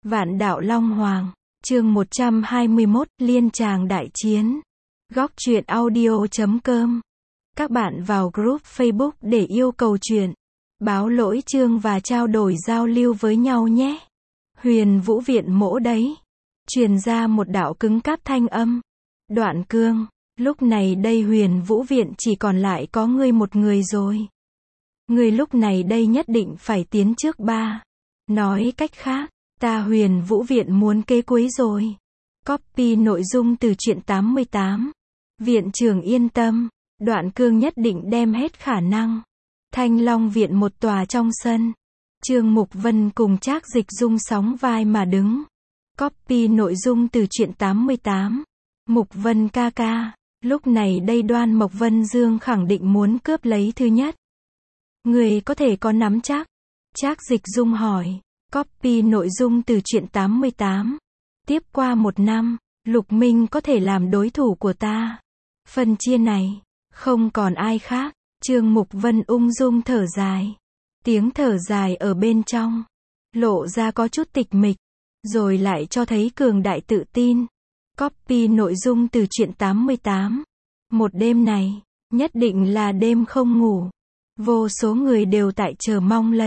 Vạn đạo Long Hoàng, chương 121, Liên tràng đại chiến. Góc truyện audio.com. Các bạn vào group Facebook để yêu cầu truyện, báo lỗi chương và trao đổi giao lưu với nhau nhé. Huyền Vũ Viện mỗ đấy. Truyền ra một đạo cứng cáp thanh âm. Đoạn Cương, lúc này đây Huyền Vũ Viện chỉ còn lại có ngươi một người rồi. Ngươi lúc này đây nhất định phải tiến trước ba. Nói cách khác, ta Huyền Vũ Viện muốn kế cuối rồi. Copy nội dung từ truyện 88. Viện trưởng yên tâm, Đoạn Cương nhất định đem hết khả năng. Thanh Long Viện một tòa trong sân. Trương Mục Vân cùng Trác Dịch Dung sóng vai mà đứng. Copy nội dung từ truyện 88. Mục Vân ca ca, lúc này đây Đoan Mộc Vân Dương khẳng định muốn cướp lấy thứ nhất. Người có thể có nắm chắc? Trác Dịch Dung hỏi. Copy nội dung từ truyện 88. Tiếp qua một năm, Lục Minh có thể làm đối thủ của ta. Phần chia này, không còn ai khác. Trương Mục Vân ung dung thở dài. Tiếng thở dài ở bên trong, lộ ra có chút tịch mịch, rồi lại cho thấy cường đại tự tin. Copy nội dung từ truyện 88. Một đêm này, nhất định là đêm không ngủ. Vô số người đều tại chờ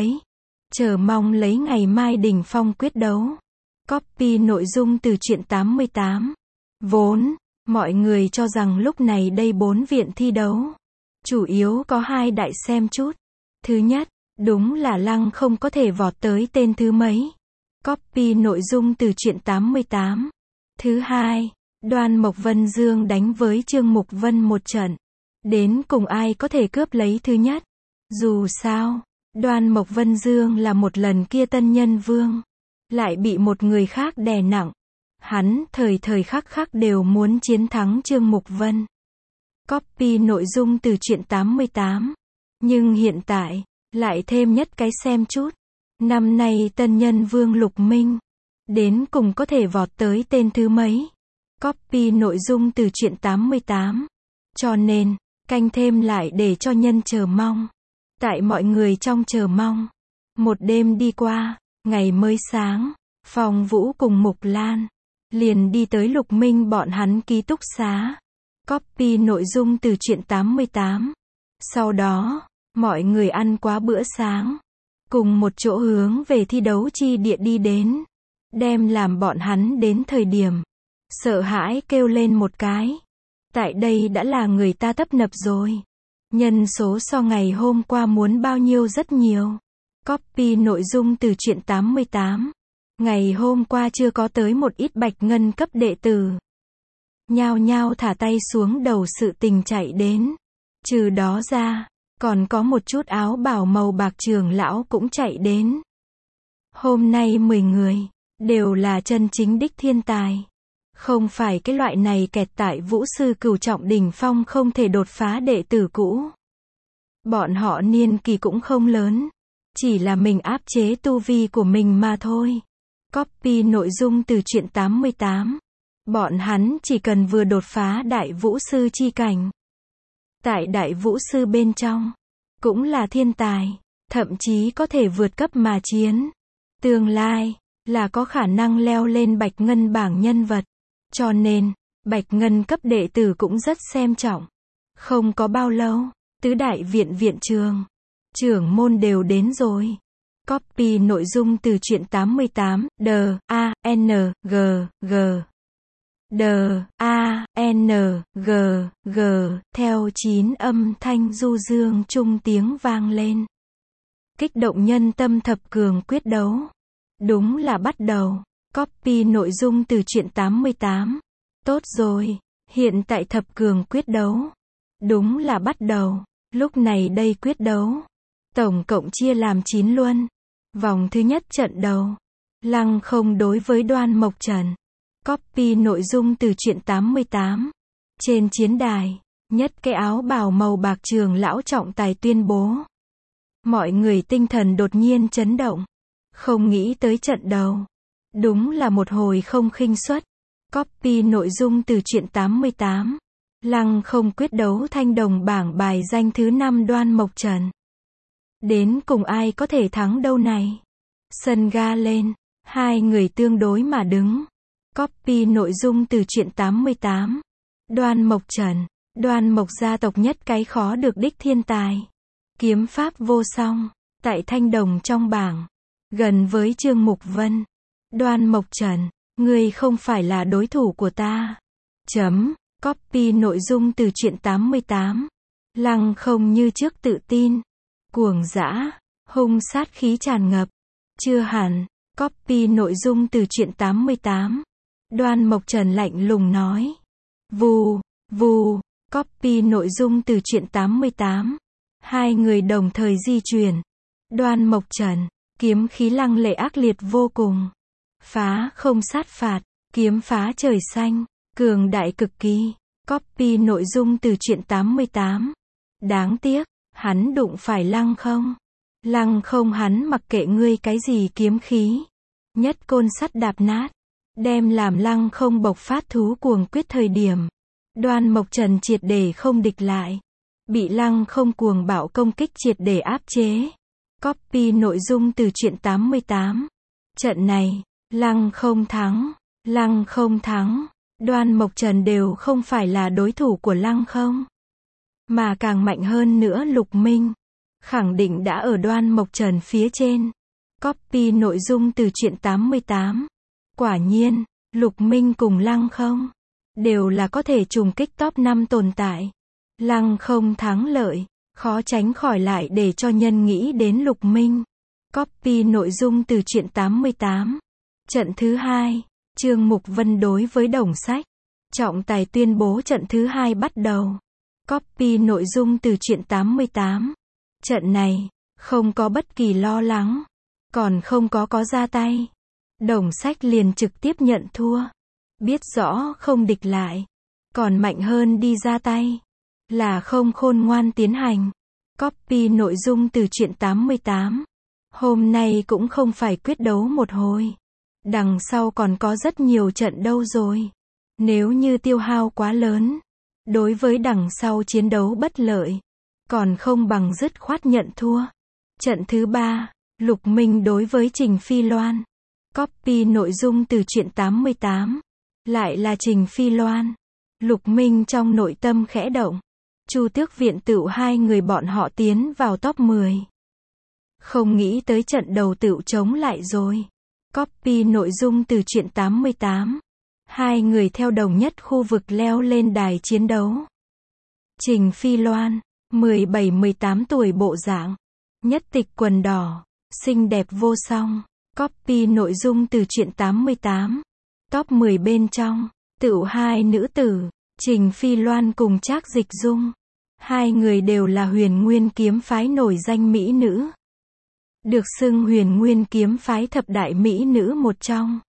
mong lấy ngày mai đỉnh phong quyết đấu. Copy nội dung từ truyện 88. Vốn, mọi người cho rằng lúc này đây 4 viện thi đấu, chủ yếu có 2 đại xem chút. Thứ nhất, đúng là Lăng không có thể vọt tới tên thứ mấy. Copy nội dung từ truyện 88. Thứ hai, Đoan Mộc Vân Dương đánh với Trương Mục Vân một trận. Đến cùng ai có thể cướp lấy thứ nhất. Dù sao, Đoan Mộc Vân Dương là một lần kia tân nhân vương, lại bị một người khác đè nặng. Hắn thời thời khắc khắc đều muốn chiến thắng Trương Mục Vân. Copy nội dung từ truyện 88. Nhưng hiện tại, lại thêm nhất cái xem chút. Năm nay tân nhân vương Lục Minh, đến cùng có thể vọt tới tên thứ mấy. Copy nội dung từ truyện 88. Cho nên, canh thêm lại để cho nhân chờ mong. Tại mọi người trong chờ mong, một đêm đi qua, ngày mới sáng, Phong Vũ cùng Mục Lan liền đi tới Lục Minh bọn hắn ký túc xá. Copy nội dung từ truyện 88. Sau đó, mọi người ăn quá bữa sáng, cùng một chỗ hướng về thi đấu chi địa đi đến. Đem làm bọn hắn đến thời điểm, sợ hãi kêu lên một cái. Tại đây đã là người ta tấp nập rồi. Nhân số so ngày hôm qua muốn bao nhiêu rất nhiều. Copy nội dung từ truyện 88. Ngày hôm qua chưa có tới một ít bạch ngân cấp đệ tử. Nhao nhao thả tay xuống đầu sự tình chạy đến. Trừ đó ra, còn có một chút áo bào màu bạc trưởng lão cũng chạy đến. Hôm nay 10 người, đều là chân chính đích thiên tài. Không phải cái loại này kẹt tại vũ sư cửu trọng đỉnh phong không thể đột phá đệ tử cũ. Bọn họ niên kỳ cũng không lớn, chỉ là mình áp chế tu vi của mình mà thôi. Copy nội dung từ truyện 88. Bọn hắn chỉ cần vừa đột phá đại vũ sư chi cảnh. Tại đại vũ sư bên trong, cũng là thiên tài, thậm chí có thể vượt cấp mà chiến. Tương lai, là có khả năng leo lên bạch ngân bảng nhân vật. Cho nên, bạch ngân cấp đệ tử cũng rất xem trọng. Không có bao lâu, tứ đại viện viện trưởng môn đều đến rồi. Copy nội dung từ truyện 88. D-A-N-G theo 9 âm thanh du dương trung tiếng vang lên. Kích động nhân tâm thập cường quyết đấu. Đúng là bắt đầu. Copy nội dung từ truyện 88. Tốt rồi, hiện tại thập cường quyết đấu. Đúng là bắt đầu. Lúc này đây quyết đấu, tổng cộng chia làm 9 luân. Vòng thứ nhất trận đầu, Lăng không đối với Đoan Mộc Trần. Copy nội dung từ truyện 88. Trên chiến đài, nhất cái áo bào màu bạc trưởng lão trọng tài tuyên bố. Mọi người tinh thần đột nhiên chấn động. Không nghĩ tới trận đầu. Đúng là một hồi không khinh suất. Copy nội dung từ truyện 88. Lăng không quyết đấu thanh đồng bảng bài danh thứ 5 Đoan Mộc Trần. Đến cùng ai có thể thắng đâu này? Sân ga lên, Hai người tương đối mà đứng. Copy nội dung từ truyện 88. Đoan Mộc Trần. Đoan Mộc gia tộc nhất cái khó được đích thiên tài. Kiếm pháp vô song. Tại Thanh Đồng trong bảng. Gần với Trương Mục Vân. Đoan Mộc Trần. Ngươi không phải là đối thủ của ta. Copy nội dung từ truyện 88. Lăng không như trước tự tin. Cuồng dã. Hung sát khí tràn ngập. Chưa hẳn. Copy nội dung từ truyện 88. Đoan Mộc Trần lạnh lùng nói. Vù, vù. Copy nội dung từ truyện 88. Hai người đồng thời di chuyển. Đoan Mộc Trần. Kiếm khí lăng lệ ác liệt vô cùng. Phá không sát phạt. Kiếm phá trời xanh. Cường đại cực kỳ. Copy nội dung từ truyện 88. Đáng tiếc. Hắn đụng phải lăng không. Lăng không hắn mặc kệ ngươi cái gì kiếm khí. Nhất côn sắt đạp nát. Đem làm lăng không bộc phát thú cuồng quyết thời điểm. Đoan Mộc Trần triệt để không địch lại. Bị lăng không cuồng bạo công kích triệt để áp chế. Copy nội dung từ truyện 88. Trận này, lăng không thắng. Lăng không thắng. Đoan Mộc Trần đều không phải là đối thủ của lăng không. Mà càng mạnh hơn nữa Lục Minh. Khẳng định đã ở Đoan Mộc Trần phía trên. Copy nội dung từ truyện 88. Quả nhiên, Lục Minh cùng lăng không. Đều là có thể trùng kích top 5 tồn tại. Lăng không thắng lợi. Khó tránh khỏi lại để cho nhân nghĩ đến Lục Minh. Copy nội dung từ truyện 88. Trận thứ 2. Trương Mục Vân đối với Đồng Sách. Trọng tài tuyên bố trận thứ 2 bắt đầu. Copy nội dung từ truyện 88. Trận này, không có bất kỳ lo lắng. Còn không có ra tay. Đồng Sách liền trực tiếp nhận thua. Biết rõ không địch lại. Còn mạnh hơn đi ra tay. Là không khôn ngoan tiến hành. Copy nội dung từ truyện 88. Hôm nay cũng không phải quyết đấu một hồi. Đằng sau còn có rất nhiều trận đâu rồi. Nếu như tiêu hao quá lớn. Đối với đằng sau chiến đấu bất lợi. Còn không bằng dứt khoát nhận thua. Trận thứ 3. Lục Minh đối với Trình Phi Loan. Copy nội dung từ truyện 88. Lại là Trình Phi Loan. Lục Minh trong nội tâm khẽ động. Chu Tước Viện tựu hai người bọn họ tiến vào top 10. Không nghĩ tới trận đầu tựu chống lại rồi. Copy nội dung từ truyện 88. Hai người theo đồng nhất khu vực leo lên đài chiến đấu. Trình Phi Loan, 17-18 tuổi bộ dạng. Nhất tịch quần đỏ. Xinh đẹp vô song. Copy nội dung từ truyện 88. Top 10 bên trong. Tựu hai nữ tử. Trình Phi Loan cùng Trác Dịch Dung. Hai người đều là Huyền Nguyên kiếm phái nổi danh mỹ nữ. Được xưng Huyền Nguyên kiếm phái thập đại mỹ nữ một trong.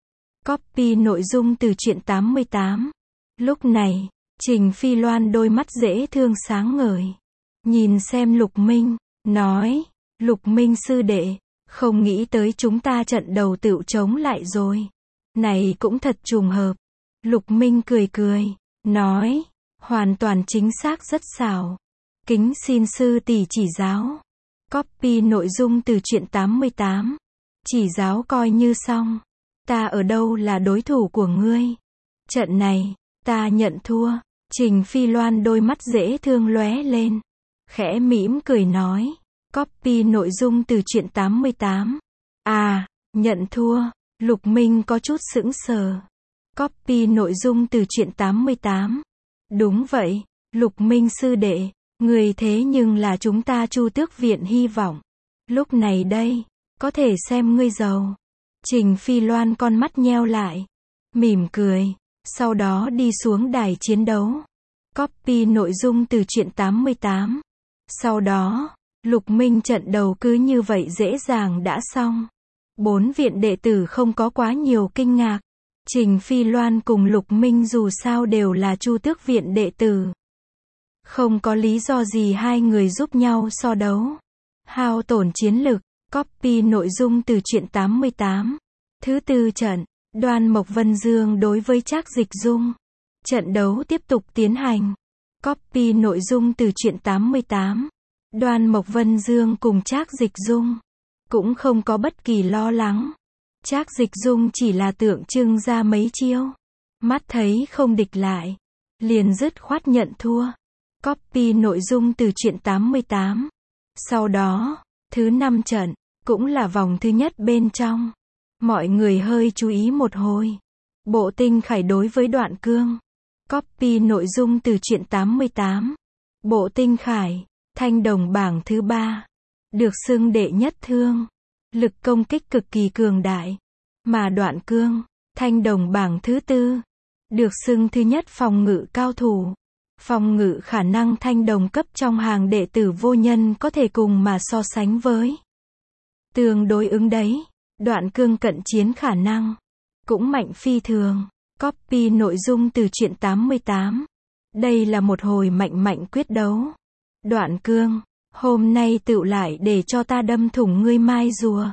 Copy nội dung từ truyện 88. Lúc này, Trình Phi Loan đôi mắt dễ thương sáng ngời. Nhìn xem Lục Minh, nói, Lục Minh sư đệ, không nghĩ tới chúng ta trận đầu tựu chống lại rồi. Này cũng thật trùng hợp. Lục Minh cười cười, nói, hoàn toàn chính xác rất xảo. Kính xin sư tỷ chỉ giáo. Copy nội dung từ truyện 88. Chỉ giáo coi như xong. Ta ở đâu là đối thủ của ngươi? Trận này, ta nhận thua. Trình Phi Loan đôi mắt dễ thương lóe lên. Khẽ mỉm cười nói. Copy nội dung từ truyện 88. À, nhận thua. Lục Minh có chút sững sờ. Copy nội dung từ truyện 88. Đúng vậy, Lục Minh sư đệ, người thế nhưng là chúng ta Chu Tước Viện hy vọng. Lúc này đây, có thể xem ngươi giàu. Trình Phi Loan con mắt nheo lại, mỉm cười, sau đó đi xuống đài chiến đấu. Copy nội dung từ truyện 88. Sau đó, Lục Minh trận đầu cứ như vậy dễ dàng đã xong. 4 viện đệ tử không có quá nhiều kinh ngạc. Trình Phi Loan cùng Lục Minh dù sao đều là Chu Tước Viện đệ tử. Không có lý do gì hai người giúp nhau so đấu. Hao tổn chiến lực. Copy nội dung từ truyện 88. Thứ tư trận, Đoan Mộc Vân Dương đối với Trác Dịch Dung. Trận đấu tiếp tục tiến hành. Copy nội dung từ truyện 88. Đoan Mộc Vân Dương cùng Trác Dịch Dung. Cũng không có bất kỳ lo lắng. Trác Dịch Dung chỉ là tượng trưng ra mấy chiêu. Mắt thấy không địch lại, liền dứt khoát nhận thua. Copy nội dung từ truyện 88. Sau đó, thứ 5 trận, cũng là vòng thứ nhất bên trong. Mọi người hơi chú ý một hồi. Bộ Tinh Khải đối với Đoạn Cương. Copy nội dung từ truyện 88. Bộ Tinh Khải, thanh đồng bảng thứ 3. Được xưng đệ nhất thương. Lực công kích cực kỳ cường đại. Mà Đoạn Cương, thanh đồng bảng thứ 4. Được xưng thứ nhất phòng ngự cao thủ. Phòng ngự khả năng thanh đồng cấp trong hàng đệ tử vô nhân có thể cùng mà so sánh với. Tương đối ứng đấy, Đoạn Cương cận chiến khả năng cũng mạnh phi thường. Copy nội dung từ truyện 88. Đây là một hồi mạnh quyết đấu. Đoạn Cương, hôm nay tựu lại để cho ta đâm thủng ngươi mai rùa.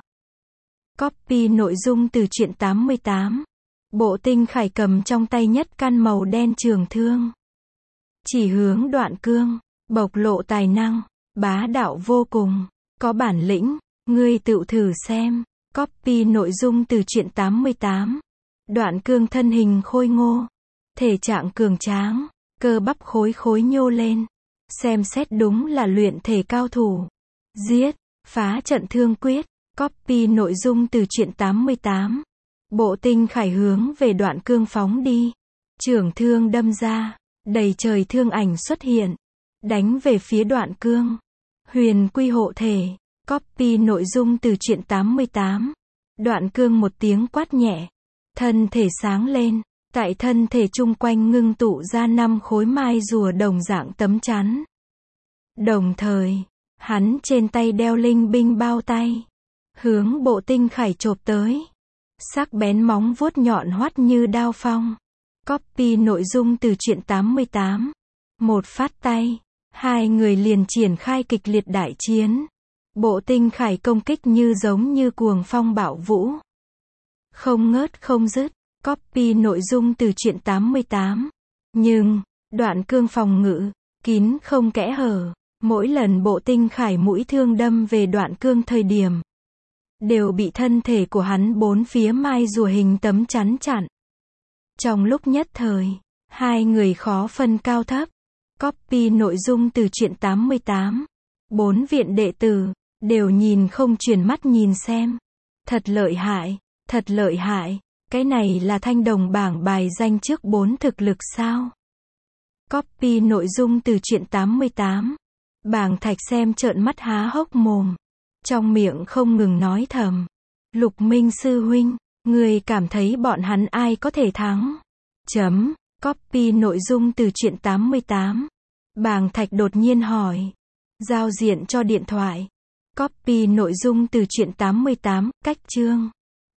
Copy nội dung từ truyện 88. Bộ Tinh Khải cầm trong tay nhất căn màu đen trường thương. Chỉ hướng Đoạn Cương, bộc lộ tài năng, bá đạo vô cùng, có bản lĩnh, ngươi tựu thử xem. Copy nội dung từ truyện 88. Đoạn Cương thân hình khôi ngô, thể trạng cường tráng, cơ bắp khối nhô lên. Xem xét đúng là luyện thể cao thủ. Giết, phá trận thương quyết. Copy nội dung từ truyện 88. Bộ Tinh Khải hướng về Đoạn Cương phóng đi. Trường thương đâm ra, đầy trời thương ảnh xuất hiện, đánh về phía Đoạn Cương. Huyền quy hộ thể. Copy nội dung từ truyện 88. Đoạn Cương một tiếng quát nhẹ, thân thể sáng lên, tại thân thể chung quanh ngưng tụ ra 5 khối mai rùa đồng dạng tấm chắn. Đồng thời, hắn trên tay đeo linh binh bao tay, hướng Bộ Tinh Khải chộp tới. Sắc bén móng vuốt nhọn hoắt như đao phong. Copy nội dung từ truyện 88. Một phát tay, hai người liền triển khai kịch liệt đại chiến. Bộ Tinh Khải công kích như giống như cuồng phong bạo vũ, không ngớt không dứt. Copy nội dung từ truyện 88. Nhưng, Đoạn Cương phòng ngự kín không kẽ hở. Mỗi lần Bộ Tinh Khải mũi thương đâm về Đoạn Cương thời điểm, đều bị thân thể của hắn bốn phía mai rùa hình tấm chắn chặn. Trong lúc nhất thời, hai người khó phân cao thấp. Copy nội dung từ truyện 88. 4 viện đệ tử đều nhìn không chuyển mắt nhìn xem. Thật lợi hại, thật lợi hại. Cái này là thanh đồng bảng bài danh trước 4 thực lực sao? Copy nội dung từ truyện 88. Bàng Thạch xem trợn mắt há hốc mồm, trong miệng không ngừng nói thầm. Lục Minh sư huynh, người cảm thấy bọn hắn ai có thể thắng? Copy nội dung từ truyện 88. Bàng Thạch đột nhiên hỏi. Giao diện cho điện thoại. Copy nội dung từ truyện 88, cách chương.